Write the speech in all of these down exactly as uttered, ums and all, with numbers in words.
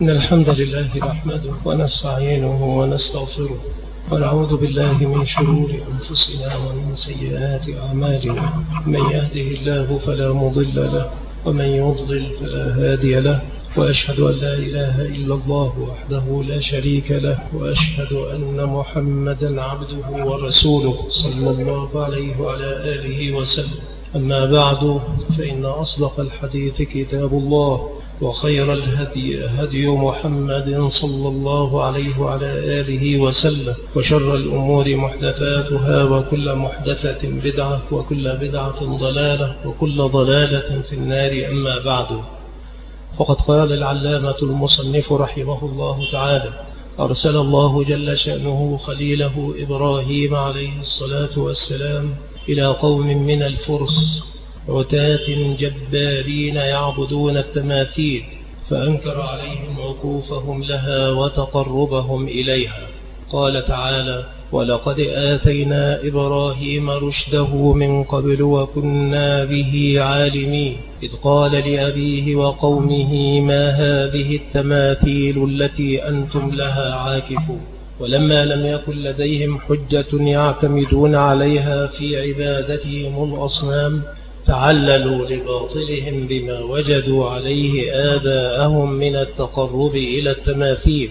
إن الحمد لله نحمده ونستعينه ونستغفره ونعوذ بالله من شرور أنفسنا ومن سيئات أعمالنا. من يهده الله فلا مضل له ومن يضلل فلا هادي له، وأشهد أن لا إله إلا الله وحده لا شريك له، وأشهد أن محمدا عبده ورسوله صلى الله عليه وعلى آله وسلم. أما بعد، فإن أصدق الحديث كتاب الله، وخير الهدي هدي محمد صلى الله عليه وعلى آله وسلم، وشر الأمور محدثاتها، وكل محدثة بدعة، وكل بدعة ضلالة، وكل ضلالة في النار. أما بعد، فقد قال العلامة المصنف رحمه الله تعالى: أرسل الله جل شأنه خليله إبراهيم عليه الصلاة والسلام إلى قوم من الفرس عتاة جبارين يعبدون التماثيل، فأنكر عليهم عكوفهم لها وتقربهم إليها. قال تعالى: ولقد آتينا إبراهيم رشده من قبل وكنا به عالمين، إذ قال لأبيه وقومه ما هذه التماثيل التي أنتم لها عاكفون. ولما لم يكن لديهم حجة يعتمدون عليها في عبادتهم الأصنام، تعللوا لباطلهم بما وجدوا عليه آباءهم من التقرب إلى التماثيل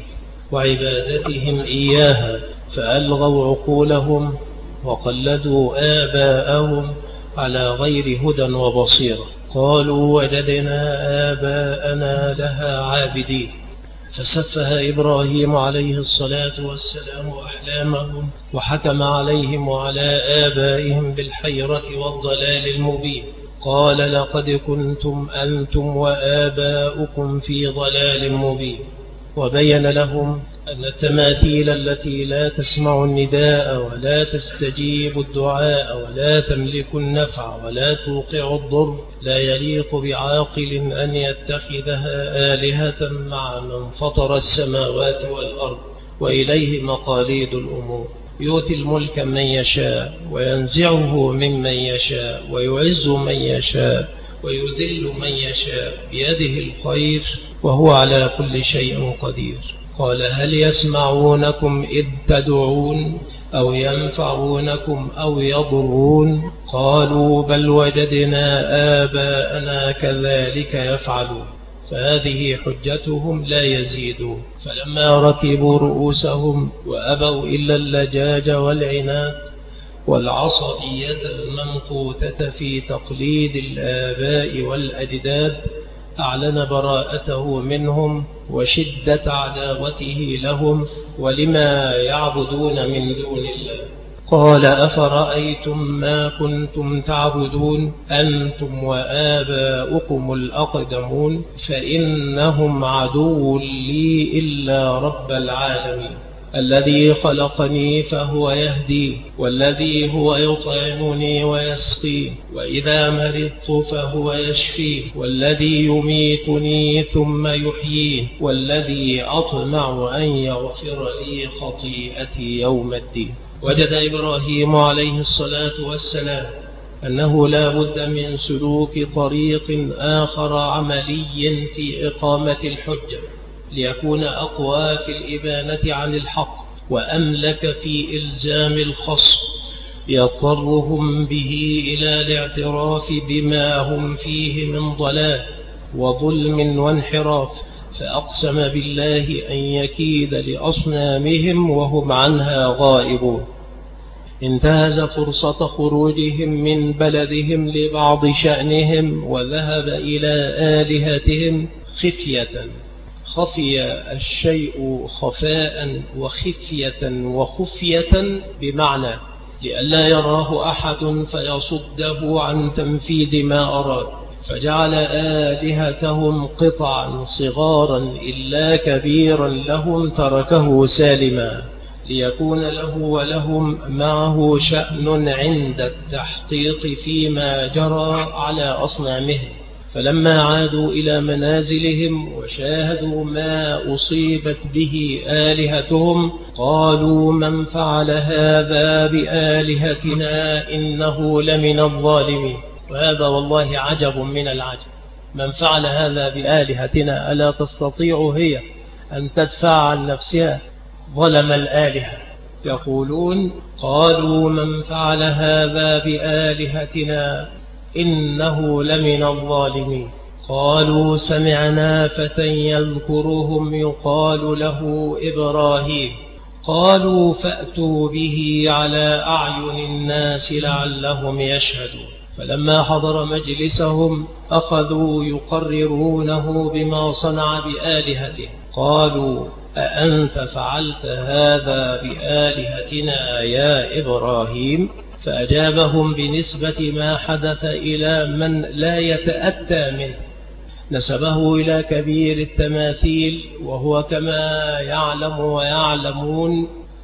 وعبادتهم إياها، فألغوا عقولهم وقلدوا آباءهم على غير هدى وبصيرة. قالوا وجدنا آباءنا لها عابدين، فسفه إبراهيم عليه الصلاة والسلام أحلامهم، وحكم عليهم وعلى آبائهم بالحيرة والضلال المبين. قال: لقد كنتم أنتم وآباؤكم في ضلال مبين. وبين لهم أن التماثيل التي لا تسمع النداء ولا تستجيب الدعاء ولا تملك النفع ولا توقع الضر لا يليق بعاقل أن يتخذها آلهة مع من فطر السماوات والأرض، وإليه مقاليد الأمور. يؤتي الملك من يشاء وينزعه ممن يشاء ويعز من يشاء ويذل من يشاء، بيده الخير وهو على كل شيء قدير. قال: هل يسمعونكم إذ تدعون أو ينفعونكم أو يضرون؟ قالوا: بل وجدنا آباءنا كذلك يفعلون. فهذه حجتهم لا يزيدون. فلما ركبوا رؤوسهم وأبوا إلا اللجاج والعناد والعصبية الممقوتة في تقليد الآباء والأجداد، أعلن براءته منهم وشدة عداوته لهم ولما يعبدون من دون الله. قال: أفرأيتم ما كنتم تعبدون أنتم وآباؤكم الأقدمون، فإنهم عدو لي إلا رب العالمين، الذي خلقني فهو يهدي، والذي هو يطعمني ويسقي، وإذا مرضت فهو يشفي، والذي يميتني ثم يحيي، والذي أطمع أن يغفر لي خطيئتي يوم الدين. وجد إبراهيم عليه الصلاة والسلام أنه لا بد من سلوك طريق آخر عملي في إقامة الحجة، ليكون أقوى في الإبانة عن الحق وأملك في إلزام الخصم، يضطرهم به إلى الاعتراف بما هم فيه من ضلال وظلم وانحراف. فأقسم بالله أن يكيد لأصنامهم وهم عنها غائبون. انتهز فرصة خروجهم من بلدهم لبعض شأنهم وذهب إلى آلهتهم خفية. خفي الشيء خفاء وخفية وخفية بمعنى لئلا يراه أحد فيصده عن تنفيذ ما أراد، فجعل آلهتهم قطعا صغارا إلا كبيرا لهم تركه سالما، ليكون له ولهم معه شأن عند التحقيق فيما جرى على أصنامهم. فلما عادوا إلى منازلهم وشاهدوا ما أصيبت به آلهتهم، قالوا: من فعل هذا بآلهتنا إنه لمن الظالمين. وهذا والله عجب من العجب. من فعل هذا بآلهتنا ألا تستطيع هي أن تدفع عن نفسها ظلم الآلهة. يقولون قالوا من فعل هذا بآلهتنا إنه لمن الظالمين. قالوا سمعنا فتى يذكرهم يقال له إبراهيم. قالوا فأتوا به على أعين الناس لعلهم يشهدون. فلما حضر مجلسهم أخذوا يقررونه بما صنع بآلهته. قالوا أأنت فعلت هذا بآلهتنا يا إبراهيم؟ فأجابهم بنسبة ما حدث إلى من لا يتأتى منه، نسبه إلى كبير التماثيل، وهو كما يعلم ويعلمون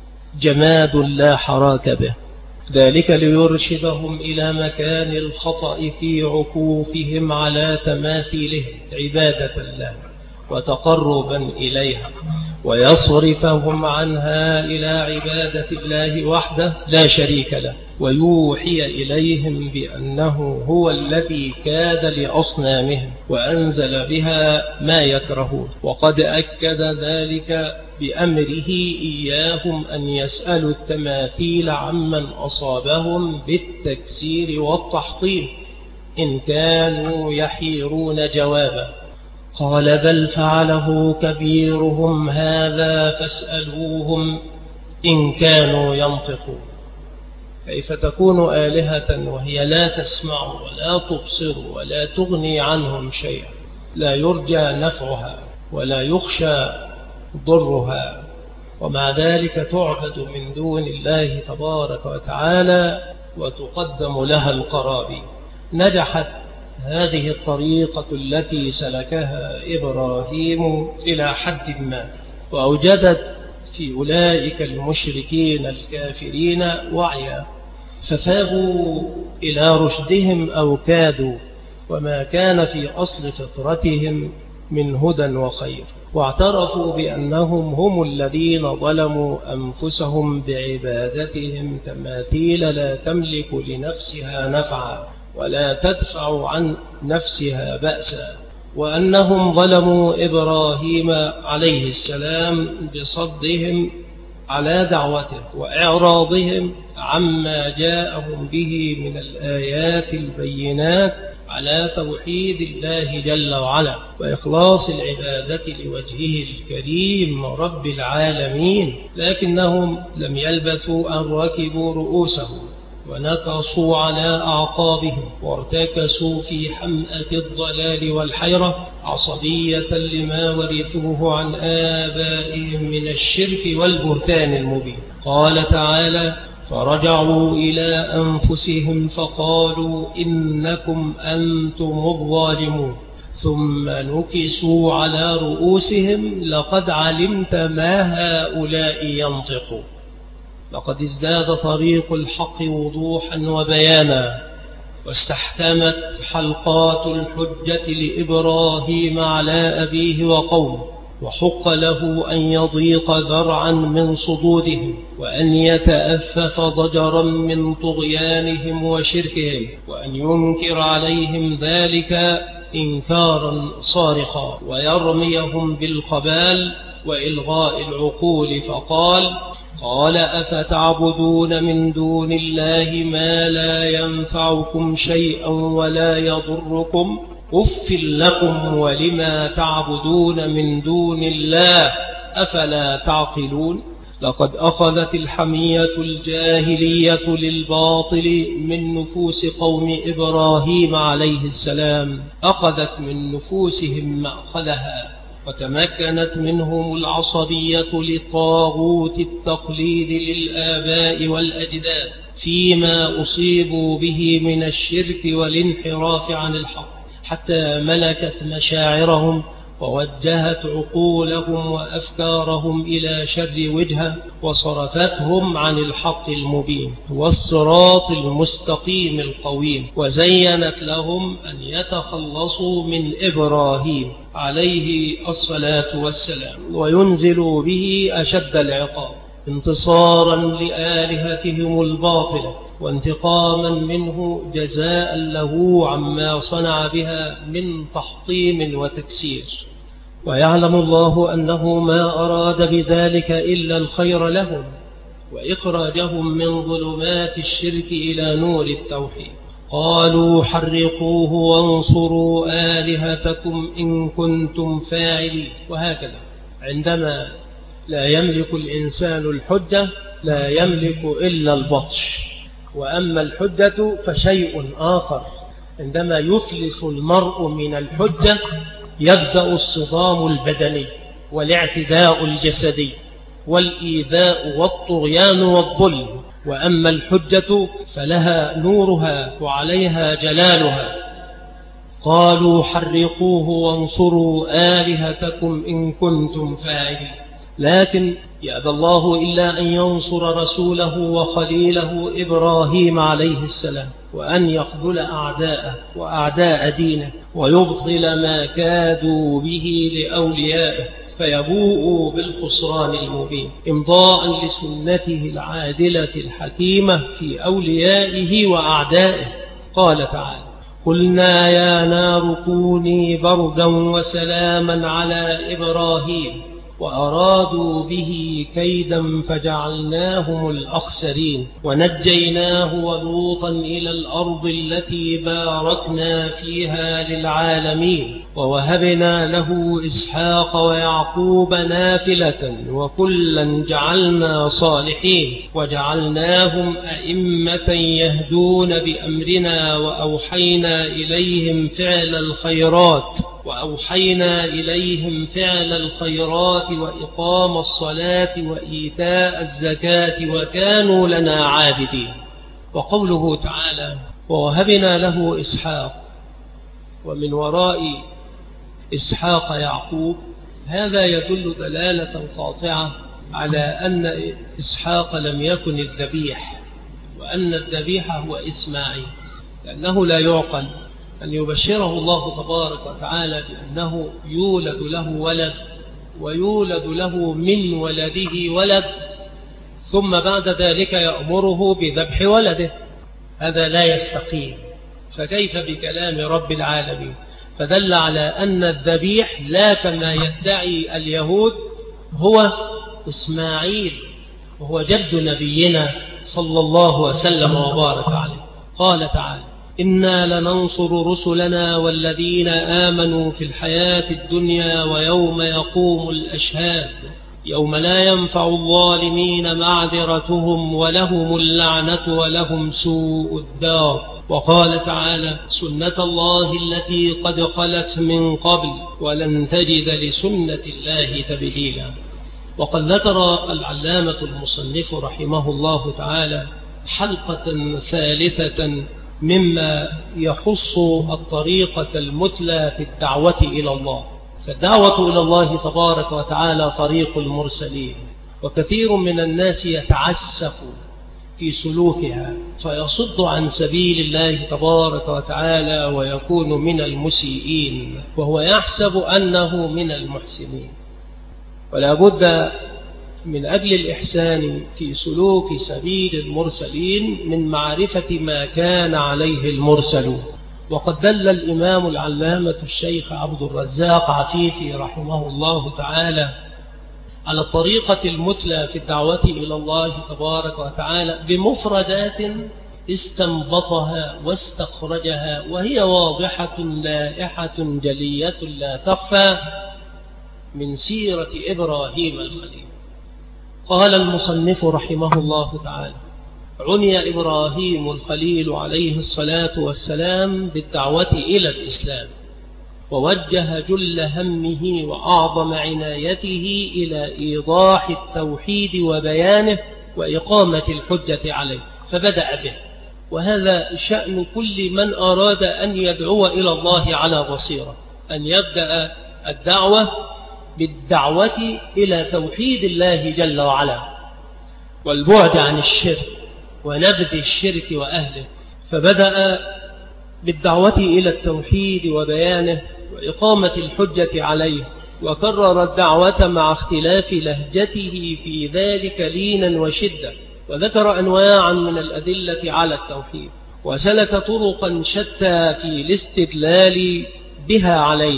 جماد لا حراك به، ذلك ليرشدهم إلى مكان الخطأ في عكوفهم على تماثيلهم عبادة الله وتقربا إليها، ويصرفهم عنها إلى عبادة الله وحده لا شريك له، ويوحي إليهم بأنه هو الذي كاد لأصنامهم وأنزل بها ما يكرهون. وقد أكد ذلك بأمره إياهم أن يسألوا التماثيل عمن أصابهم بالتكسير والتحطيم إن كانوا يحيرون جوابا. قال بل فعله كبيرهم هذا فاسألوهم إن كانوا ينطقون. كيف تكون آلهة وهي لا تسمع ولا تبصر ولا تغني عنهم شيئا، لا يرجى نفعها ولا يخشى ضرها، ومع ذلك تعبد من دون الله تبارك وتعالى وتقدم لها القرابين. نجحت هذه الطريقة التي سلكها إبراهيم إلى حد ما، وأوجدت في أولئك المشركين الكافرين وعيا، فثابوا إلى رشدهم أو كادوا، وما كان في أصل فطرتهم من هدى وخير، واعترفوا بأنهم هم الذين ظلموا أنفسهم بعبادتهم تماثيل لا تملك لنفسها نفعا ولا تدفع عن نفسها بأسا، وأنهم ظلموا إبراهيم عليه السلام بصدهم على دعوته وإعراضهم عما جاءهم به من الآيات البينات على توحيد الله جل وعلا وإخلاص العبادة لوجهه الكريم رب العالمين. لكنهم لم يلبثوا أن ركبوا رؤوسهم ونكصوا على أعقابهم وارتكسوا في حمأة الضلال والحيرة عصبية لما ورثوه عن آبائهم من الشرك والبهتان المبين. قال تعالى فرجعوا إلى أنفسهم فقالوا إنكم أنتم الظالمون ثم نكسوا على رؤوسهم لقد علمت ما هؤلاء ينطقون. لقد ازداد طريق الحق وضوحا وبيانا، واستحكمت حلقات الحجة لإبراهيم على أبيه وقومه، وحق له أن يضيق ذرعا من صدودهم وأن يتأفف ضجرا من طغيانهم وشركهم، وأن ينكر عليهم ذلك إنكارا صارخا ويرميهم بالقبال وإلغاء العقول. فقال قال أفتعبدون من دون الله ما لا ينفعكم شيئا ولا يضركم أف لكم ولما تعبدون من دون الله أفلا تعقلون. لقد أخذت الحمية الجاهلية للباطل من نفوس قوم إبراهيم عليه السلام، أخذت من نفوسهم مأخذها، وتمكنت منهم العصبية لطاغوت التقليد للآباء والأجداد فيما أصيبوا به من الشرك والانحراف عن الحق، حتى ملكت مشاعرهم ووجهت عقولهم وأفكارهم إلى شر وجهة، وصرفتهم عن الحق المبين والصراط المستقيم القويم، وزينت لهم أن يتخلصوا من إبراهيم عليه الصلاة والسلام وينزلوا به أشد العقاب انتصارا لآلهتهم الباطلة وانتقاما منه جزاء له عما صنع بها من تحطيم وتكسير. ويعلم الله أنه ما أراد بذلك إلا الخير لهم وإخراجهم من ظلمات الشرك إلى نور التوحيد. قالوا حرقوه وانصروا آلهتكم إن كنتم فاعلين. وهكذا عندما لا يملك الإنسان الحجة لا يملك إلا البطش. وأما الحجة فشيء آخر، عندما يفلس المرء من الحجة يبدأ الصدام البدني والاعتداء الجسدي والإيذاء والطغيان والظلم. وأما الحجة فلها نورها وعليها جلالها. قالوا حرقوه وانصروا آلهتكم إن كنتم فاعلين. لكن يأبى الله إلا أن ينصر رسوله وخليله إبراهيم عليه السلام، وأن يخذل أعداءه وأعداء دينه ويبطل ما كادوا به لأوليائه فيبوءوا بالخسران المبين، إمضاء لسنته العادلة الحكيمة في أوليائه وأعدائه. قال تعالى: قلنا يا نار كوني بردا وسلاما على إبراهيم وأرادوا به كيدا فجعلناهم الأخسرين ونجيناه ولوطا إلى الأرض التي باركنا فيها للعالمين ووهبنا له إسحاق ويعقوب نافلة وكلا جعلنا صالحين وجعلناهم أئمة يهدون بأمرنا وأوحينا إليهم فعل الخيرات وأوحينا إليهم فعل الخيرات وإقام الصلاة وإيتاء الزكاة وكانوا لنا عابدين. وقوله تعالى: ووهبنا له إسحاق ومن وراء إسحاق يعقوب، هذا يدل دلالة قاطعة على أن إسحاق لم يكن الذبيح، وأن الذبيح هو إسماعيل، لأنه لا يعقل أن يبشره الله تبارك وتعالى بأنه يولد له ولد ويولد له من ولده ولد ثم بعد ذلك يأمره بذبح ولده. هذا لا يستقيم، فكيف بكلام رب العالمين؟ فدل على أن الذبيح لا كما يدعي اليهود هو إسماعيل، وهو جد نبينا صلى الله وسلم وبارك عليه. قال تعالى: إنا لننصر رسلنا والذين آمنوا في الحياة الدنيا ويوم يقوم الأشهاد يوم لا ينفع الظالمين معذرتهم ولهم اللعنة ولهم سوء الدار. وقال تعالى: سنة الله التي قد خلت من قبل ولن تجد لسنة الله تبديلا. وقد ذكر العلامة المصنف رحمه الله تعالى حلقة ثالثة مما يخص الطريقة المثلى في الدعوة إلى الله. فالدعوة إلى الله تبارك وتعالى طريق المرسلين، وكثير من الناس يتعسف في سلوكها فيصد عن سبيل الله تبارك وتعالى ويكون من المسيئين وهو يحسب أنه من المحسنين. ولا بد من أجل الإحسان في سلوك سبيل المرسلين من معرفة ما كان عليه المرسلون. وقد دل الإمام العلامة الشيخ عبد الرزاق عفيفي رحمه الله تعالى على الطريقة المثلى في الدعوة إلى الله تبارك وتعالى بمفردات استنبطها واستخرجها، وهي واضحة لائحة جلية لا تخفى من سيرة إبراهيم الخليل. قال المصنف رحمه الله تعالى: عني إبراهيم الخليل عليه الصلاة والسلام بالدعوة إلى الإسلام، ووجه جل همه وأعظم عنايته إلى إيضاح التوحيد وبيانه وإقامة الحجة عليه، فبدأ به. وهذا شأن كل من أراد أن يدعو إلى الله على بصيرة، أن يبدأ الدعوة بالدعوة إلى توحيد الله جل وعلا والبعد عن الشرك ونبذ الشرك وأهله. فبدأ بالدعوة إلى التوحيد وبيانه وإقامة الحجة عليه، وكرر الدعوة مع اختلاف لهجته في ذلك لينا وشدة، وذكر أنواعا من الأدلة على التوحيد، وسلك طرقا شتى في الاستدلال بها عليه،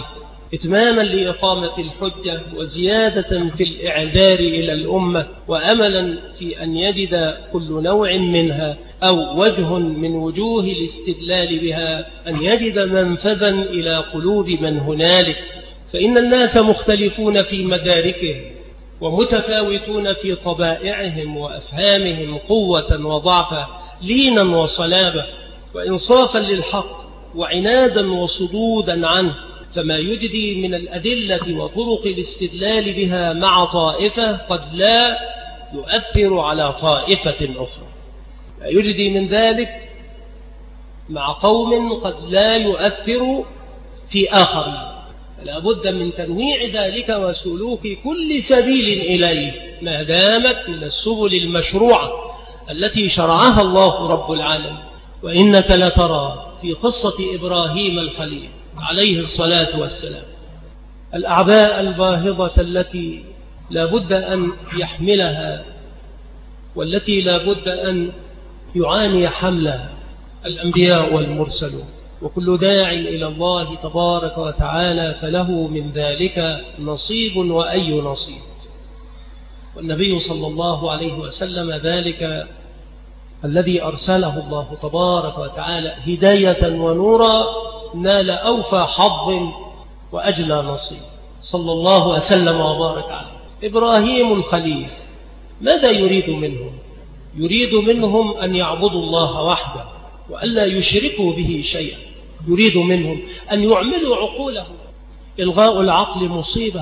إتماما لإقامة الحجة وزيادة في الإعذار إلى الأمة، وأملا في أن يجد كل نوع منها أو وجه من وجوه الاستدلال بها أن يجد منفذا إلى قلوب من هنالك. فإن الناس مختلفون في مداركهم ومتفاوتون في طبائعهم وأفهامهم قوة وضعفا، لينا وصلابة، وإنصافا للحق وعنادا وصدودا عنه. فما يجدي من الأدلة وطرق الاستدلال بها مع طائفة قد لا يؤثر على طائفة أخرى، ما يجدي من ذلك مع قوم قد لا يؤثر في آخرين. فلا بد من تنويع ذلك وسلوك كل سبيل إليه ما دامت من السبل المشروعة التي شرعها الله رب العالمين. وإنك لترى في قصة إبراهيم الخليل عليه الصلاة والسلام الأعباء الباهظة التي لا بد أن يحملها والتي لا بد أن يعاني حملها الأنبياء والمرسلون، وكل داع إلى الله تبارك وتعالى فله من ذلك نصيب وأي نصيب. والنبي صلى الله عليه وسلم ذلك الذي أرسله الله تبارك وتعالى هداية ونورا نال أوفى حظ وأجلى نصيب، صلى الله وسلم وبارك عليه. إبراهيم الخليل ماذا يريد منهم؟ يريد منهم أن يعبدوا الله وحده وألا يشركوا به شيئا. يريد منهم أن يعملوا عقولهم. إلغاء العقل مصيبة،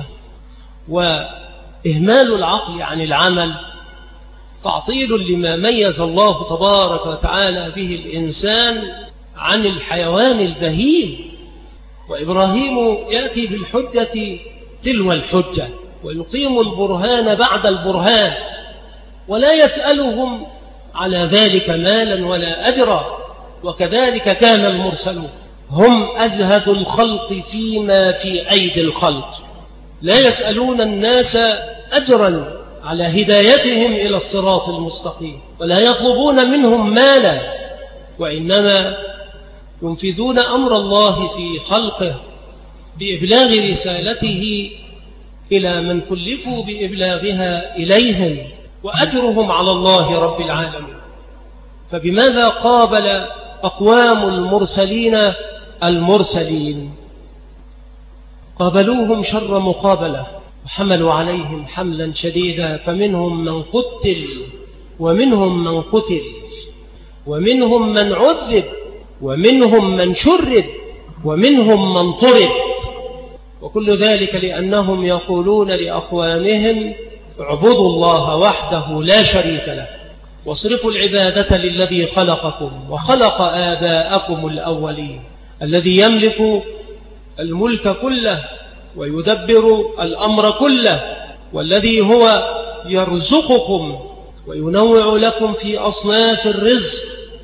وإهمال العقل عن العمل تعطيل لما ميز الله تبارك وتعالى به الإنسان عن الحيوان البهيم. وإبراهيم يأتي بالحجة تلو الحجة ويقيم البرهان بعد البرهان، ولا يسألهم على ذلك مالا ولا أجرا. وكذلك كان المرسلون، هم أزهد الخلق فيما في أيدي الخلق، لا يسألون الناس أجرا على هدايتهم إلى الصراط المستقيم، ولا يطلبون منهم مالا، وإنما ينفذون أمر الله في خلقه بإبلاغ رسالته إلى من كلفوا بإبلاغها إليهم، وأجرهم على الله رب العالمين. فبماذا قابل أقوام المرسلين المرسلين؟ قابلوهم شر مقابلة، وحملوا عليهم حملا شديدا، فمنهم من قتل ومنهم من قتل ومنهم من عذب ومنهم من شرد ومنهم من طرد. وكل ذلك لأنهم يقولون لأقوامهم اعبدوا الله وحده لا شريك له، واصرفوا العبادة للذي خلقكم وخلق آباءكم الأولين، الذي يملك الملك كله ويدبر الأمر كله، والذي هو يرزقكم وينوع لكم في أصناف الرزق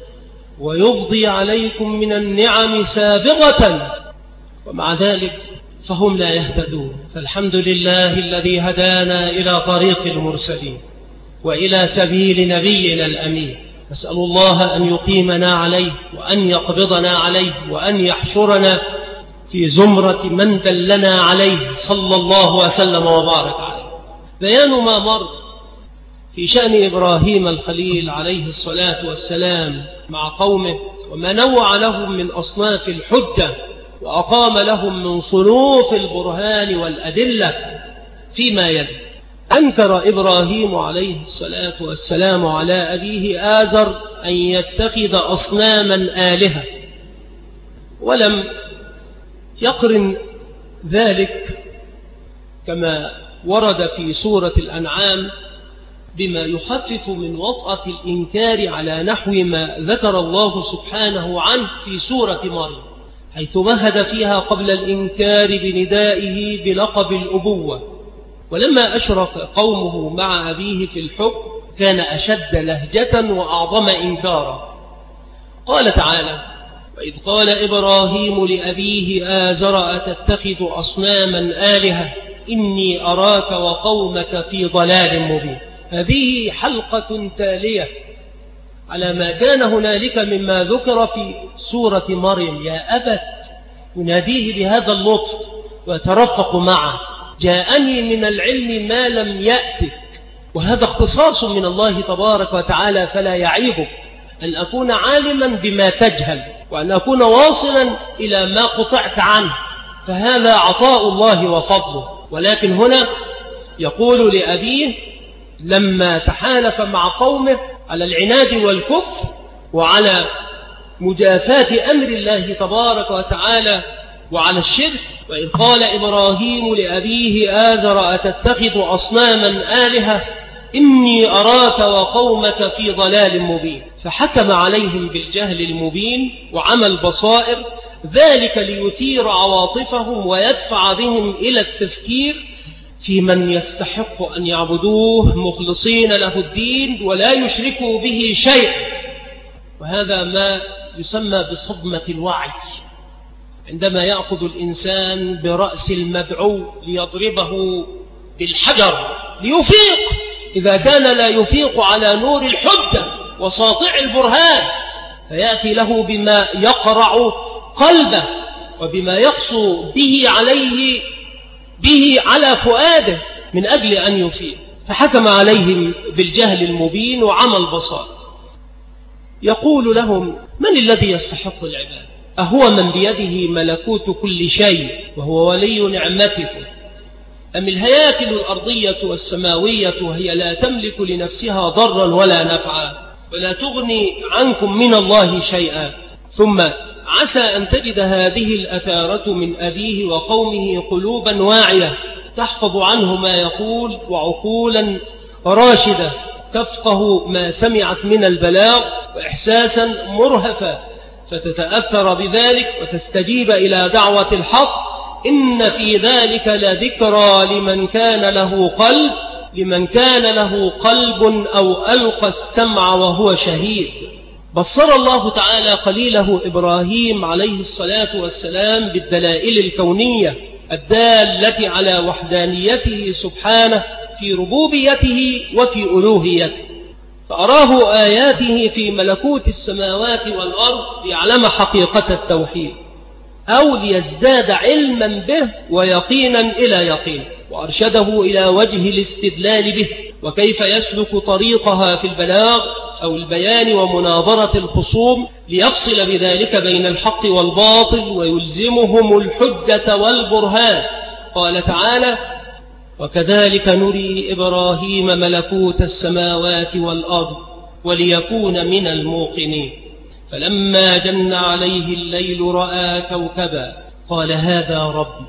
ويفضي عليكم من النعم سابغة، ومع ذلك فهم لا يهتدون. فالحمد لله الذي هدانا إلى طريق المرسلين وإلى سبيل نبينا الأمين. نسأل الله أن يقيمنا عليه وأن يقبضنا عليه وأن يحشرنا في زمرة من دلنا عليه صلى الله وسلم وبارك عليه. بيان ما مر في شأن إبراهيم الخليل عليه الصلاة والسلام مع قومه، وما نوع لهم من أصناف الحجة وأقام لهم من صنوف البرهان والأدلة فيما يلي. أنكر إبراهيم عليه الصلاة والسلام على أبيه آزر أن يتخذ أصناما آلهة، ولم يقرن ذلك كما ورد في سورة الأنعام بما يخفف من وطأة الإنكار على نحو ما ذكر الله سبحانه عنه في سورة مريم، حيث مهد فيها قبل الإنكار بندائه بلقب الأبوة. ولما أشرك قومه مع أبيه في الحكم كان أشد لهجة وأعظم إنكارا. قال تعالى: وإذ قال إبراهيم لأبيه آزر أتتخذ أصناما آلهة إني أراك وقومك في ضلال مبين. هذه حلقة تالية على ما كان هنالك مما ذكر في سورة مريم. يا أبت، يناديه بهذا اللطف ويترفق معه. جاءني من العلم ما لم يأتك، وهذا اختصاص من الله تبارك وتعالى، فلا يعيبك أن أكون عالما بما تجهل، وأن أكون واصلا إلى ما قطعت عنه، فهذا عطاء الله وفضله. ولكن هنا يقول لأبيه لما تحالف مع قومه على العناد والكفر وعلى مجافاة أمر الله تبارك وتعالى وعلى الشرك: وإذ قال إبراهيم لأبيه آزر أتتخذ أصناما آلهة إني أراك وقومك في ضلال مبين. فحكم عليهم بالجهل المبين وعمى البصائر، ذلك ليثير عواطفهم ويدفع بهم إلى التفكير في من يستحق أن يعبدوه مخلصين له الدين ولا يشركوا به شيء. وهذا ما يسمى بصدمة الوعي، عندما يأخذ الإنسان برأس المدعو ليضربه بالحجر ليفيق، إذا كان لا يفيق على نور الحجة وساطع البرهان، فيأتي له بما يقرع قلبه وبما يقسو به عليه به على فؤاده من أجل أن يفيق. فحكم عليهم بالجهل المبين وعمى البصائر. يقول لهم: من الذي يستحق العبادة؟ أهو من بيده ملكوت كل شيء وهو ولي نعمتكم، أم الهياكل الأرضية والسماوية وهي لا تملك لنفسها ضرا ولا نفعا ولا تغني عنكم من الله شيئا؟ ثم عسى أن تجد هذه الأثارة من أبيه وقومه قلوبا واعية تحفظ عنه ما يقول، وعقولا راشدة تفقه ما سمعت من البلاغ، وإحساسا مرهفا فتتأثر بذلك وتستجيب إلى دعوة الحق. إن في ذلك لذكرى لمن كان له قلب لمن كان له قلب أو ألقى السمع وهو شهيد. بصر الله تعالى قليله إبراهيم عليه الصلاة والسلام بالدلائل الكونية الدالة على وحدانيته سبحانه في ربوبيته وفي ألوهيته، فأراه آياته في ملكوت السماوات والأرض ليعلم حقيقة التوحيد، أو ليزداد علما به ويقينا إلى يقين، وأرشده إلى وجه الاستدلال به وكيف يسلك طريقها في البلاغ أو البيان ومناظرة الخصوم، ليفصل بذلك بين الحق والباطل ويلزمهم الحجة والبرهان. قال تعالى: وكذلك نري إبراهيم ملكوت السماوات والأرض وليكون من الموقنين، فلما جن عليه الليل رأى كوكبا قال هذا ربي،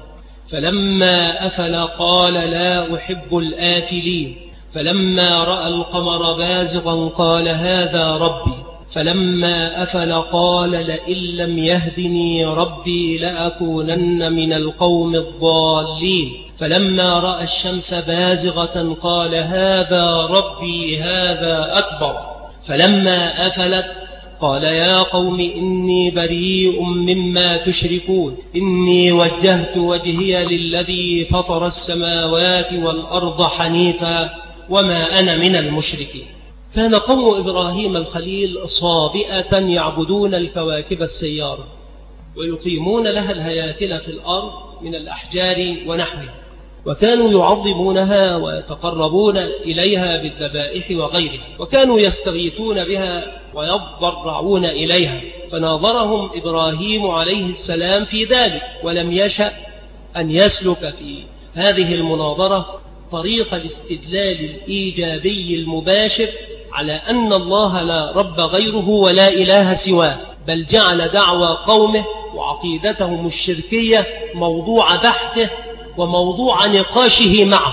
فلما أفل قال لا أحب الآفلين، فلما رأى القمر بازغا قال هذا ربي، فلما أفل قال لئن لم يهدني ربي لأكونن من القوم الضالين، فلما رأى الشمس بازغة قال هذا ربي هذا أكبر، فلما أفلت قال يا قوم إني بريء مما تشركون، إني وجهت وجهي للذي فطر السماوات والأرض حنيفا وما أنا من المشركين. كان قوم إبراهيم الخليل صابئة يعبدون الكواكب السيارة ويقيمون لها الهياكل في الأرض من الأحجار ونحوها، وكانوا يعظمونها ويتقربون إليها بالذبائح وغيرها، وكانوا يستغيثون بها ويضرعون إليها. فناظرهم إبراهيم عليه السلام في ذلك، ولم يشأ أن يسلك في هذه المناظرة طريق الاستدلال الإيجابي المباشر على أن الله لا رب غيره ولا إله سواه، بل جعل دعوى قومه وعقيدتهم الشركية موضوع بحثه وموضوع نقاشه معه،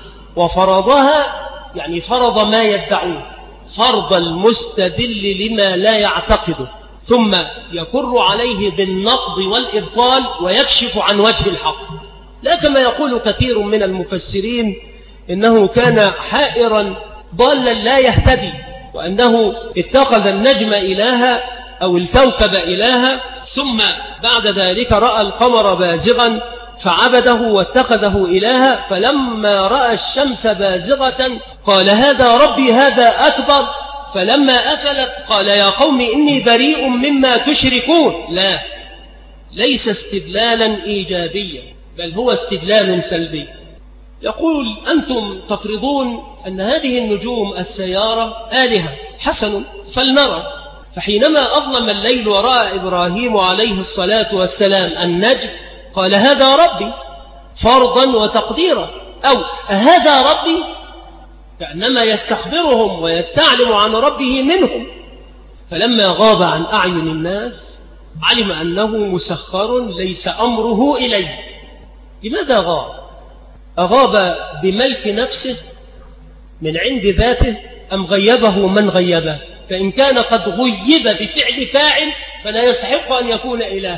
وفرضها يعني فرض ما يدعوه، فرض المستدل لما لا يعتقده، ثم يكر عليه بالنقض والإبطال ويكشف عن وجه الحق. لا كما يقول كثير من المفسرين إنه كان حائرا ضالا لا يهتدي، وأنه اتخذ النجم إلها أو الكوكب إلها، ثم بعد ذلك رأى القمر بازغا فعبده واتخذه إلها، فلما رأى الشمس بازغة قال هذا ربي هذا أكبر، فلما أفلت قال يا قوم إني بريء مما تشركون. لا، ليس استدلالا إيجابيا، بل هو استدلال سلبي. يقول أنتم تفرضون أن هذه النجوم السيارة آلهة، حسن، فلنرى. فحينما أظلم الليل ورأى إبراهيم عليه الصلاة والسلام النجم قال هذا ربي فرضا وتقديرا، أو هذا ربي، كأنما يستخبرهم ويستعلم عن ربه منهم. فلما غاب عن أعين الناس علم أنه مسخر ليس أمره إليه. لماذا غاب؟ أغاب بملك نفسه من عند ذاته أم غيبه من غيبه؟ فإن كان قد غيب بفعل فاعل فلا يستحق أن يكون إله.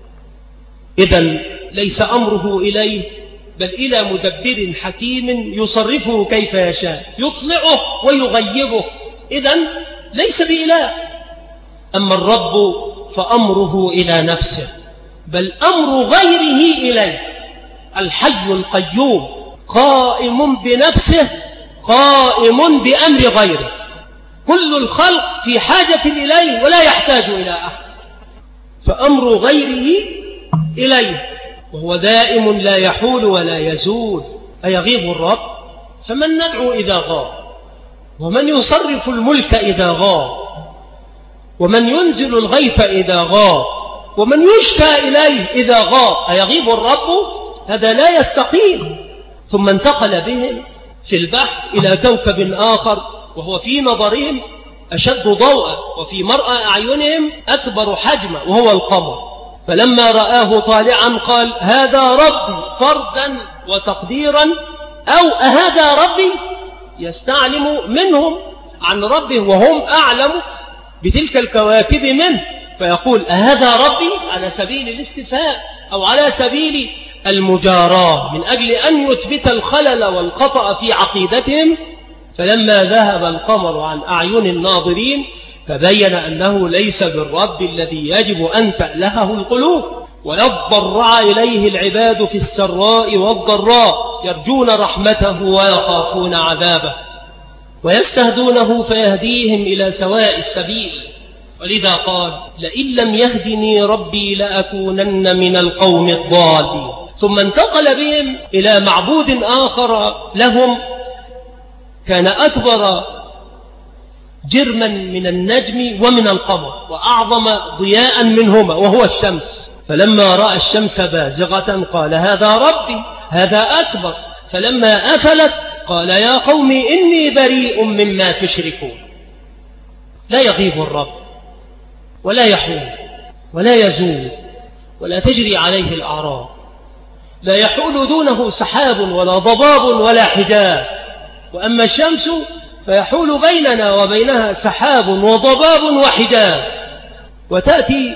إذن ليس أمره إليه بل إلى مدبر حكيم يصرفه كيف يشاء، يطلعه ويغيبه. إذن ليس بإله. أما الرب فأمره إلى نفسه، بل أمر غيره إليه. الحي القيوم قائم بنفسه قائم بأمر غيره. كل الخلق في حاجة إليه ولا يحتاج إلى أحد، فأمر غيره إليه، وهو دائم لا يحول ولا يزول. أيغيب الرب؟ فمن ندعو إذا غاب؟ ومن يصرف الملك إذا غاب؟ ومن ينزل الغيث إذا غاب؟ ومن يشكى إليه إذا غاب؟ أيغيب الرب؟ هذا لا يستقيم. ثم انتقل بهم في البحث إلى كوكب آخر وهو في نظرهم أشد ضوءا وفي مرأى أعينهم أكبر حجما، وهو القمر. فلما رآه طالعا قال هذا ربي فردا وتقديرا، أو أهذا ربي، يستعلم منهم عن ربه وهم أعلم بتلك الكواكب منه، فيقول أهذا ربي على سبيل الاستفهام أو على سبيل المجاراة من أجل أن يثبت الخلل والخطأ في عقيدتهم. فلما ذهب القمر عن أعين الناظرين تبين أنه ليس بالرب الذي يجب أن تألهه القلوب، ولا اضطرع إليه العباد في السراء والضراء يرجون رحمته ويخافون عذابه ويستهدونه فيهديهم إلى سواء السبيل. ولذا قال لئن لم يهدني ربي لأكونن من القوم الضالين. ثم انتقل بهم إلى معبود آخر لهم كان أكبر جرما من النجم ومن القمر وأعظم ضياء منهما، وهو الشمس. فلما رأى الشمس بازغة قال هذا ربي هذا أكبر. فلما أفلت قال يا قوم إني بريء مما تشركون. لا يغيب الرب ولا يحول ولا يزول ولا تجري عليه الأعراض، لا يحول دونه سحاب ولا ضباب ولا حجاب. وأما الشمس فيحول بيننا وبينها سحاب وضباب وحجاب، وتأتي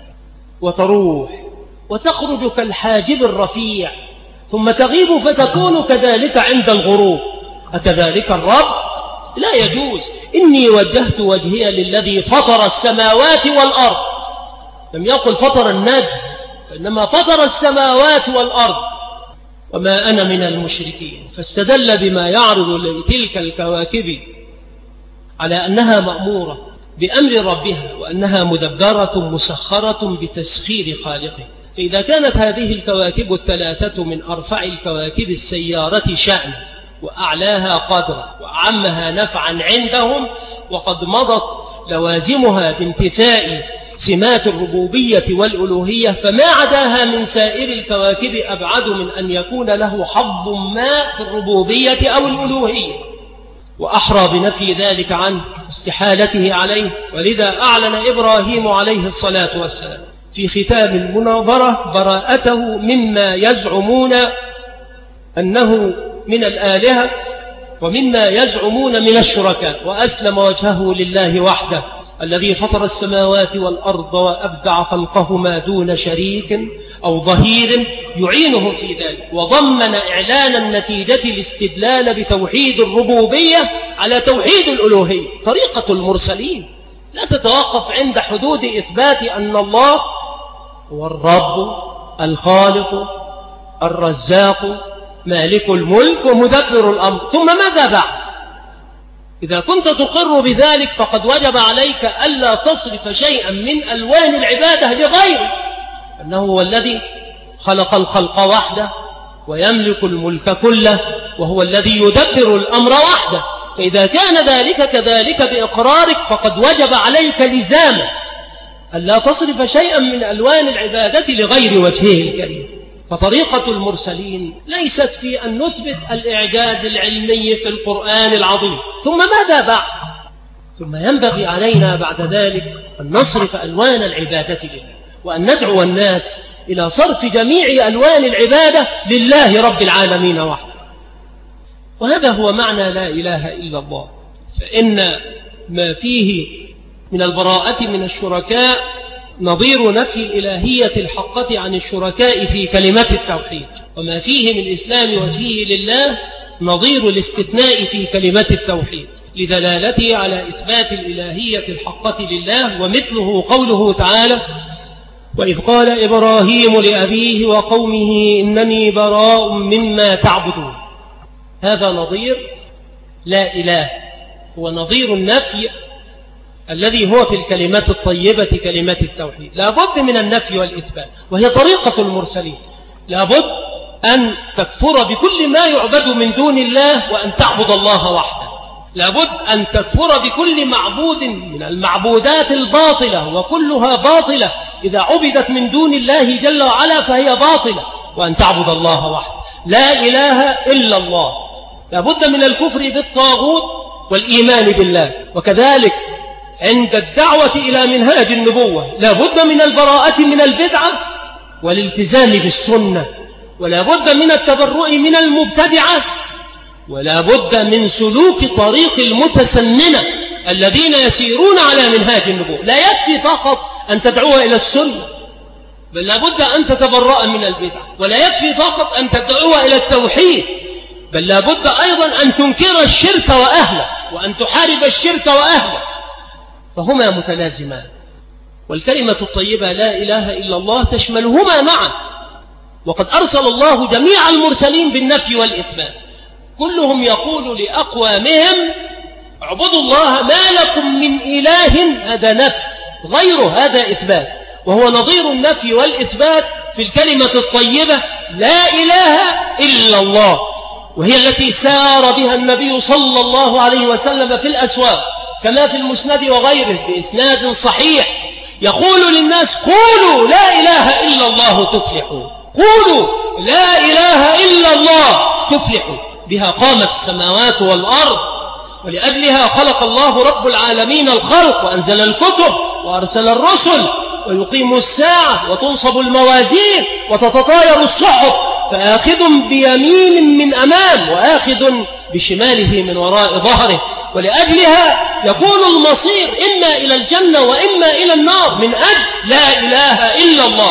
وتروح وتخرج كالحاجب الرفيع ثم تغيب فتكون كذلك عند الغروب. أكذلك الرب؟ لا يجوز. إني وجهت وجهي للذي فطر السماوات والأرض. لم يقل فطر النجم، إنما فطر السماوات والأرض وما أنا من المشركين. فاستدل بما يعرض لتلك الكواكب على أنها مأمورة بأمر ربها وأنها مدبرة مسخرة بتسخير خالقه. فإذا كانت هذه الكواكب الثلاثة من أرفع الكواكب السيارة شأن وأعلاها قدرا وأعمها نفعا عندهم، وقد مضت لوازمها بانتفاء سمات الربوبية والألوهية، فما عداها من سائر الكواكب أبعد من أن يكون له حظ ما في الربوبية أو الألوهية، وأحرى بنفي ذلك عنه استحالته عليه. ولذا أعلن إبراهيم عليه الصلاة والسلام في ختام المناظرة براءته مما يزعمون أنه من الآلهة ومما يزعمون من الشركاء، وأسلم وجهه لله وحده الذي فطر السماوات والأرض وأبدع خلقهما دون شريك أو ظهير يعينه في ذلك، وضمن إعلان النتيجة الاستدلال بتوحيد الربوبية على توحيد الألوهية. طريقة المرسلين لا تتوقف عند حدود إثبات أن الله هو الرب الخالق الرزاق مالك الملك ومدبر الأمر. ثم ماذا بعد؟ إذا كنت تقر بذلك فقد وجب عليك ألا تصرف شيئا من ألوان العبادة لغيره، أنه هو الذي خلق الخلق وحده ويملك الملك كله وهو الذي يدبر الأمر وحده. فإذا كان ذلك كذلك بإقرارك فقد وجب عليك لزاما ألا تصرف شيئا من ألوان العبادة لغير وجهه الكريم. فطريقة المرسلين ليست في أن نثبت الإعجاز العلمي في القرآن العظيم، ثم ماذا بعد؟ ثم ينبغي علينا بعد ذلك أن نصرف ألوان العبادة لله، وأن ندعو الناس إلى صرف جميع ألوان العبادة لله رب العالمين وحده. وهذا هو معنى لا إله إلا الله. فإن ما فيه من البراءة من الشركاء نظير نفي الإلهية الحقة عن الشركاء في كلمة التوحيد، وما فيه من إسلام وجهه لله نظير الاستثناء في كلمة التوحيد لدلالته على إثبات الإلهية الحقة لله. ومثله قوله تعالى: وإذ قال إبراهيم لأبيه وقومه إنني براء مما تعبدون. هذا نظير لا إله، هو نظير النفي الذي هو في الكلمات الطيبة كلمات التوحيد. لا بد من النفي والإثبات، وهي طريقة المرسلين. لا بد أن تكفر بكل ما يعبد من دون الله وأن تعبد الله وحده. لا بد أن تكفر بكل معبود من المعبودات الباطلة، وكلها باطلة إذا عبدت من دون الله جل وعلا فهي باطلة، وأن تعبد الله وحده. لا إله إلا الله. لا بد من الكفر بالطاغوت والإيمان بالله. وكذلك عند الدعوة إلى منهاج النبوة لا بد من البراءة من البدعة والالتزام بالسنة، ولا بد من التبرؤ من المبتدعة، ولا بد من سلوك طريق المتسننة الذين يسيرون على منهاج النبوة. لا يكفي فقط أن تدعو إلى السنة، بل لا بد أن تتبرأ من البدعة. ولا يكفي فقط أن تدعو إلى التوحيد، بل لا بد أيضا أن تنكر الشرك وأهله وأن تحارب الشرك وأهله، فهما متلازمان. والكلمة الطيبة لا إله إلا الله تشملهما معا. وقد أرسل الله جميع المرسلين بالنفي والإثبات، كلهم يقول لأقوامهم اعبدوا الله ما لكم من إله، هذا نفي، غيره هذا إثبات. وهو نظير النفي والإثبات في الكلمة الطيبة لا إله إلا الله، وهي التي سار بها النبي صلى الله عليه وسلم في الأسواق كما في المسند وغيره بإسناد صحيح، يقول للناس: قولوا لا إله إلا الله تفلحوا، قولوا لا إله إلا الله تفلحوا. بها قامت السماوات والأرض، ولأجلها خلق الله رب العالمين الخلق، وأنزل الكتب وأرسل الرسل، ويقيم الساعة وتنصب الموازين وتتطاير الصحف، فآخذ بيمين من أمام وآخذ بشماله من وراء ظهره. ولأجلها يكون المصير إما إلى الجنة وإما إلى النار من أجل لا إله إلا الله.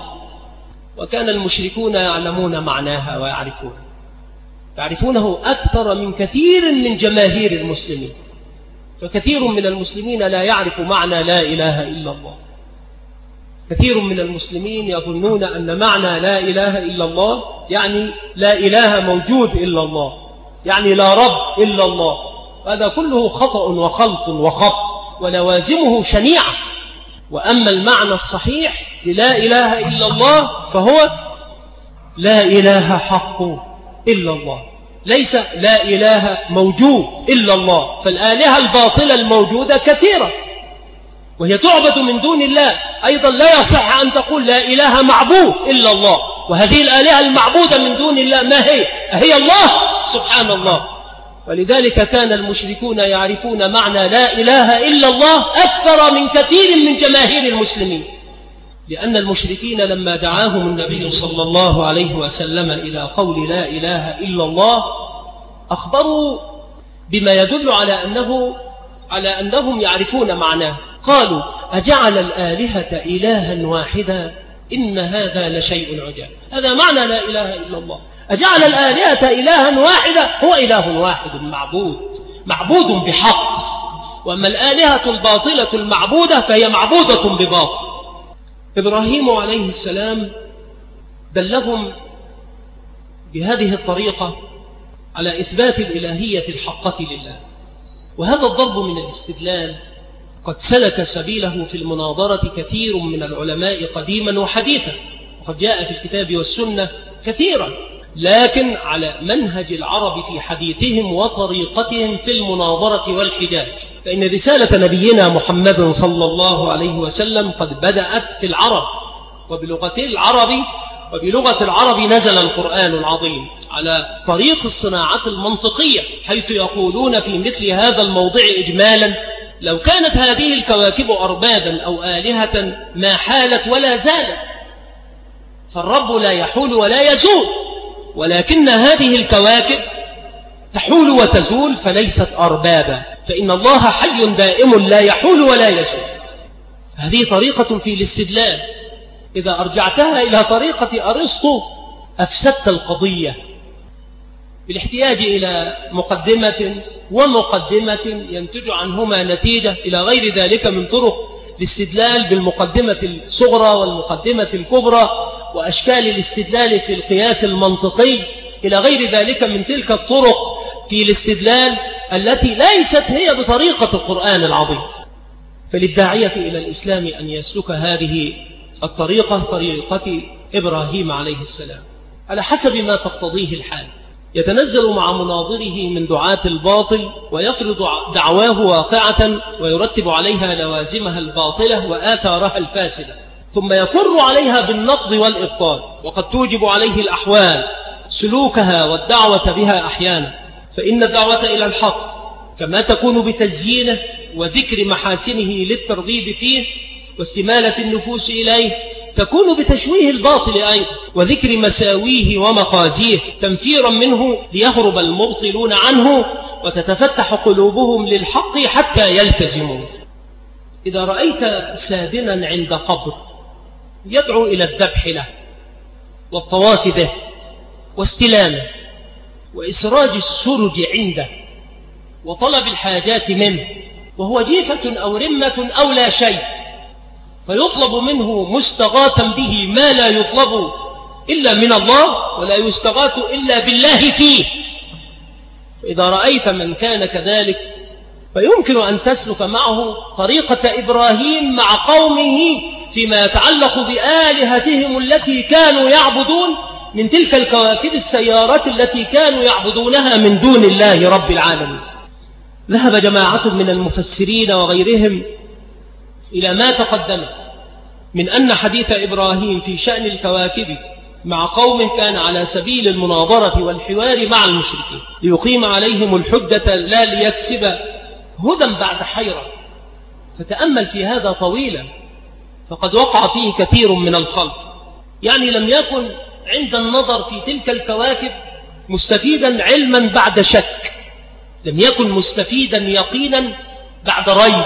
وكان المشركون يعلمون معناها ويعرفونه، يعرفونه أكثر من كثير من جماهير المسلمين. فكثير من المسلمين لا يعرف معنى لا إله إلا الله. كثير من المسلمين يظنون أن معنى لا إله إلا الله يعني لا إله موجود إلا الله، يعني لا رب إلا الله. هذا كله خطأ وخلط وخط ولوازمه شنيعة. وأما المعنى الصحيح للا إله إلا الله فهو لا إله حق إلا الله، ليس لا إله موجود إلا الله. فالآلهة الباطلة الموجودة كثيرة وهي تعبد من دون الله. أيضا لا يصح أن تقول لا إله معبود إلا الله، وهذه الآلهة المعبودة من دون الله ما هي؟ هي الله سبحان الله. ولذلك كان المشركون يعرفون معنى لا إله إلا الله أكثر من كثير من جماهير المسلمين، لأن المشركين لما دعاهم النبي صلى الله عليه وسلم إلى قول لا إله إلا الله أخبروا بما يدل على أنه على أنهم يعرفون معناه. قالوا: أجعل الآلهة إلها واحدا إن هذا لشيء عجاب. هذا معنى لا إله إلا الله. أجعل الآلهة إلها واحدا، هو إله واحد معبود معبود بحق. وأما الآلهة الباطلة المعبودة فهي معبودة بباطل. إبراهيم عليه السلام دلهم بهذه الطريقة على إثبات الإلهية الحقة لله. وهذا الضرب من الاستدلال قد سلك سبيله في المناظرة كثير من العلماء قديما وحديثا، وقد جاء في الكتاب والسنة كثيرا، لكن على منهج العرب في حديثهم وطريقتهم في المناظرة والحجاج. فإن رسالة نبينا محمد صلى الله عليه وسلم قد بدأت في العرب وبلغة العرب وبلغة العرب نزل القرآن العظيم على طريق الصناعة المنطقية، حيث يقولون في مثل هذا الموضع إجمالا: لو كانت هذه الكواكب أربابا أو آلهة ما حالت ولا زالت، فالرب لا يحول ولا يزول، ولكن هذه الكواكب تحول وتزول فليست أربابا، فإن الله حي دائم لا يحول ولا يزول. هذه طريقة في الاستدلال، إذا أرجعتها إلى طريقة أرسطو أفسدت القضية، بالاحتياج إلى مقدمة ومقدمة ينتج عنهما نتيجة إلى غير ذلك من طرق الاستدلال بالمقدمة الصغرى والمقدمة الكبرى، وأشكال الاستدلال في القياس المنطقي، إلى غير ذلك من تلك الطرق في الاستدلال التي ليست هي بطريقة القرآن العظيم. فللداعية إلى الإسلام أن يسلك هذه الطريقة، طريقة إبراهيم عليه السلام، على حسب ما تقتضيه الحال. يتنزل مع مناظره من دعاة الباطل ويفرض دعواه واقعة ويرتب عليها لوازمها الباطلة وآثارها الفاسدة، ثم يفر عليها بالنقض والإبطال، وقد توجب عليه الأحوال سلوكها والدعوة بها أحيانا. فإن الدعوة إلى الحق كما تكون بتزيينه وذكر محاسنه للترغيب فيه واستمالة النفوس إليه، تكون بتشويه الباطل أيضا وذكر مساويه ومخازيه تنفيرا منه ليهرب المبطلون عنه وتتفتح قلوبهم للحق حتى يلتزموا. إذا رأيت سادنا عند قبر يدعو إلى الذبح له والطواف به واستلامه وإسراج السرج عنده وطلب الحاجات منه، وهو جيفة أو رمة أو لا شيء، فيطلب منه مستغاثا به ما لا يطلب إلا من الله ولا يستغاث إلا بالله فيه. فإذا رأيت من كان كذلك فيمكن أن تسلك معه طريقة إبراهيم مع قومه فيما يتعلق بآلهتهم التي كانوا يعبدون من تلك الكواكب السيارات التي كانوا يعبدونها من دون الله رب العالمين. ذهب جماعة من المفسرين وغيرهم إلى ما تقدم من أن حديث إبراهيم في شأن الكواكب مع قومه كان على سبيل المناظرة والحوار مع المشركين ليقيم عليهم الحجة لا ليكسب هدى بعد حيرة. فتأمل في هذا طويلا، فقد وقع فيه كثير من الخلط، يعني لم يكن عند النظر في تلك الكواكب مستفيدا علما بعد شك، لم يكن مستفيدا يقينا بعد ريب،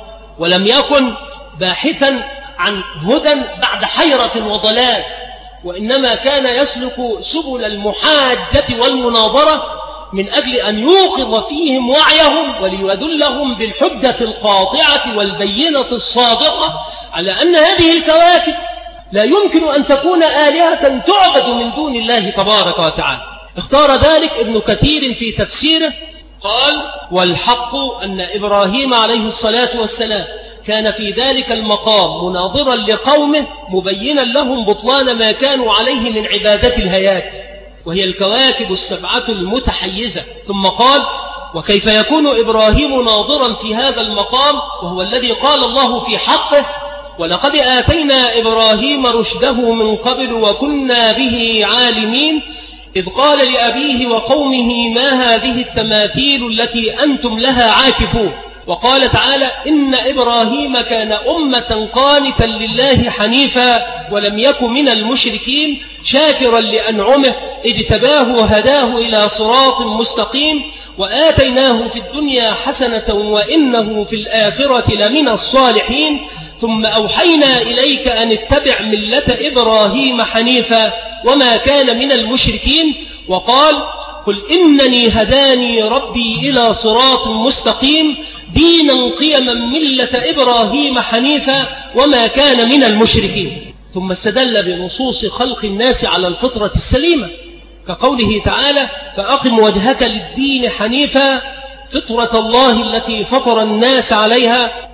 ولم يكن باحثا عن هدى بعد حيرة وضلال، وإنما كان يسلك سبل المحاجة والمناظرة من أجل أن يوقظ فيهم وعيهم وليدلهم بالحجة القاطعة والبينة الصادقة على أن هذه الكواكب لا يمكن أن تكون آلهة تعبد من دون الله تبارك وتعالى. اختار ذلك ابن كثير في تفسيره، قال: والحق أن إبراهيم عليه الصلاة والسلام كان في ذلك المقام مناظرا لقومه مبينا لهم بطلان ما كانوا عليه من عبادة الهيات، وهي الكواكب السبعة المتحيزة. ثم قال: وكيف يكون إبراهيم ناظرا في هذا المقام وهو الذي قال الله في حقه: ولقد آتينا إبراهيم رشده من قبل وكنا به عالمين، إذ قال لأبيه وقومه ما هذه التماثيل التي أنتم لها عاكفون. وقال تعالى: إن إبراهيم كان أمة قانتا لله حنيفا ولم يك من المشركين شاكرا لأنعمه اجتباه وهداه إلى صراط مستقيم وآتيناه في الدنيا حسنة وإنه في الآخرة لمن الصالحين ثم أوحينا إليك أن اتبع ملة إبراهيم حنيفا وما كان من المشركين. وقال: قل إنني هداني ربي إلى صراط مستقيم دينا قيما ملة إبراهيم حنيفا وما كان من المشركين. ثم استدل بنصوص خلق الناس على الفطرة السليمة كقوله تعالى: فأقم وجهك للدين حنيفا فطرة الله التي فطر الناس عليها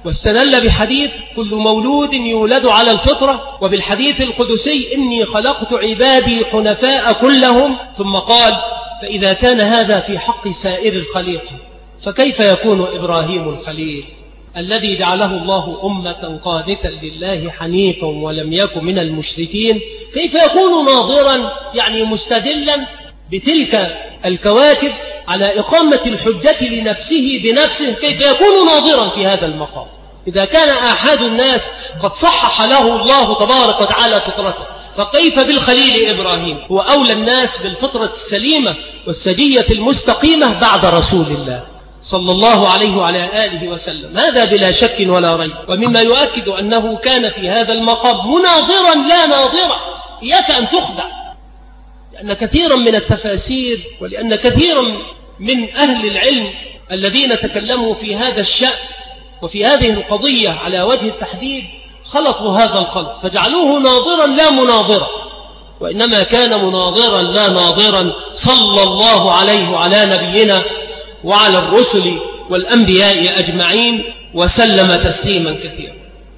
واستدل بحديث كل مولود يولد على الفطرة، وبالحديث القدسي إني خلقت عبادي حنفاء كلهم، ثم قال فإذا كان هذا في حق سائر الخليقة فكيف يكون إبراهيم الخليل الذي جعله الله أمة قانتا لله حنيفا ولم يكن من المشركين، كيف يكون ناظرا يعني مستدلا بتلك الكواكب على إقامة الحجة لنفسه بنفسه؟ كيف يكون ناظرا في هذا المقام إذا كان أحد الناس قد صحح له الله تبارك وتعالى فطرته؟ فكيف بالخليل إبراهيم؟ هو أولى الناس بالفطرة السليمة والسجية المستقيمة بعد رسول الله صلى الله عليه وعلى آله وسلم، هذا بلا شك ولا ريب. ومما يؤكد أنه كان في هذا المقام مناظرا لا ناظرا. إياك أن تخدع، لأن كثيرا من التفاسير ولأن كثيرا من أهل العلم الذين تكلموا في هذا الشأن وفي هذه القضية على وجه التحديد خلطوا هذا الخلط فجعلوه ناظرا لا مناظرا، وإنما كان مناظرا لا ناظرا صلى الله عليه وعلى نبينا وعلى الرسل والأنبياء أجمعين وسلم تسليما كثيرا.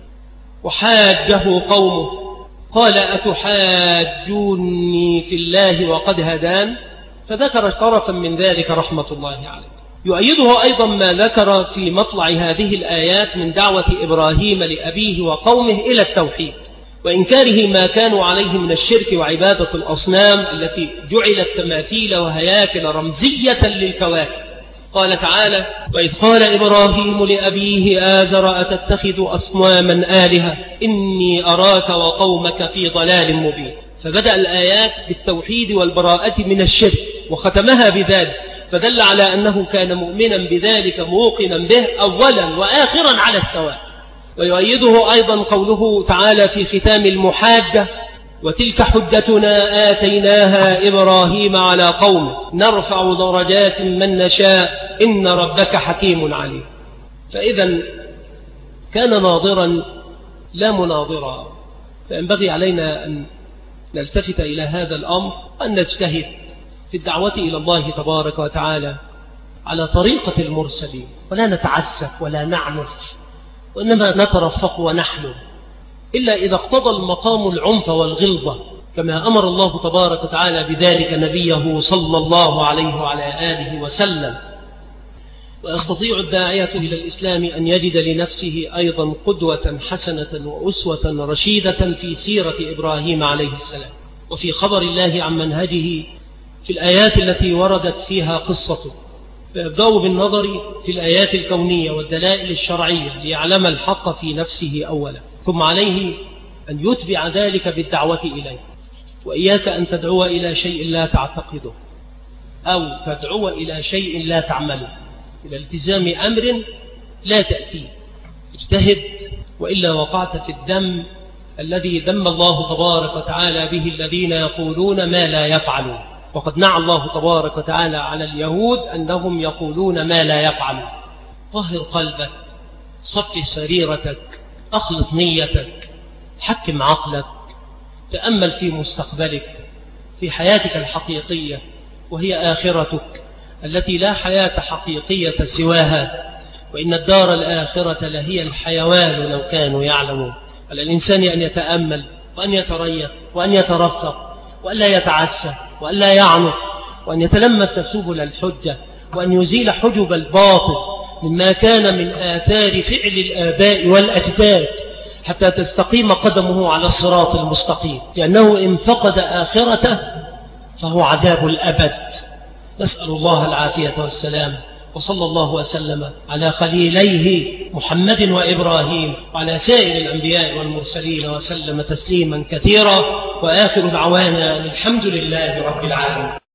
وحاجه قومه قال أتحاجوني في الله وقد هدان، فذكر طرفا من ذلك رحمة الله عليه. يؤيده أيضا ما ذكر في مطلع هذه الآيات من دعوة إبراهيم لأبيه وقومه إلى التوحيد وإنكاره ما كانوا عليه من الشرك وعبادة الأصنام التي جعلت تماثيل وهياكل رمزية للكواكب. قال تعالى وإذ قال إبراهيم لأبيه آزر أتتخذ أصناما آلهة إني أراك وقومك في ضلال مبين. فبدأ الآيات بالتوحيد والبراءة من الشرك وختمها بذلك، فدل على أنه كان مؤمنا بذلك موقنا به أولا وآخرا على السواء. ويؤيده أيضا قوله تعالى في ختام المحاجة وتلك حجتنا آتيناها إبراهيم على قومه نرفع درجات من نشاء إن ربك حكيم عليم. فإذا كان ناظرا لا مناظرا، فينبغي علينا أن نلتفت إلى هذا الأمر وأن نجتهد في الدعوة إلى الله تبارك وتعالى على طريقة المرسلين، ولا نتعسف ولا نعنف، وإنما نترفق ونحلم، إلا إذا اقتضى المقام العنف والغلظة كما أمر الله تبارك وتعالى بذلك نبيه صلى الله عليه وعلى آله وسلم. ويستطيع الداعية إلى الإسلام أن يجد لنفسه أيضا قدوة حسنة وأسوة رشيدة في سيرة إبراهيم عليه السلام وفي خبر الله عن منهجه في الآيات التي وردت فيها قصته. فيبدأ بالنظر في الآيات الكونية والدلائل الشرعية ليعلم الحق في نفسه أولا، ثم عليه أن يتبع ذلك بالدعوة إليه. وإياك أن تدعو إلى شيء لا تعتقده أو تدعو إلى شيء لا تعمله، إلى التزام أمر لا تأتيه. اجتهد وإلا وقعت في الذم الذي ذم الله تبارك وتعالى به الذين يقولون ما لا يفعلون. وقد نعى الله تبارك وتعالى على اليهود أنهم يقولون ما لا يفعلون. طهر قلبك، صف سريرتك، أخلص نيتك، حكم عقلك، تأمل في مستقبلك، في حياتك الحقيقية وهي آخرتك التي لا حياة حقيقية سواها، وإن الدار الآخرة لهي الحيوان لو كانوا يعلمون. على الإنسان أن يتأمل وأن يتريث وأن يترفق وأن لا يتعسى وأن لا يعنف وأن يتلمس سبل الحجة وأن يزيل حجب الباطل مما كان من آثار فعل الآباء والأجداد حتى تستقيم قدمه على الصراط المستقيم، لأنه إن فقد آخرته فهو عذاب الأبد. نسأل الله العافية والسلام، وصلى الله وسلم على خليليه محمد وإبراهيم وعلى سائر الأنبياء والمرسلين وسلم تسليما كثيرا. وآخر دعوانا الحمد لله رب العالمين.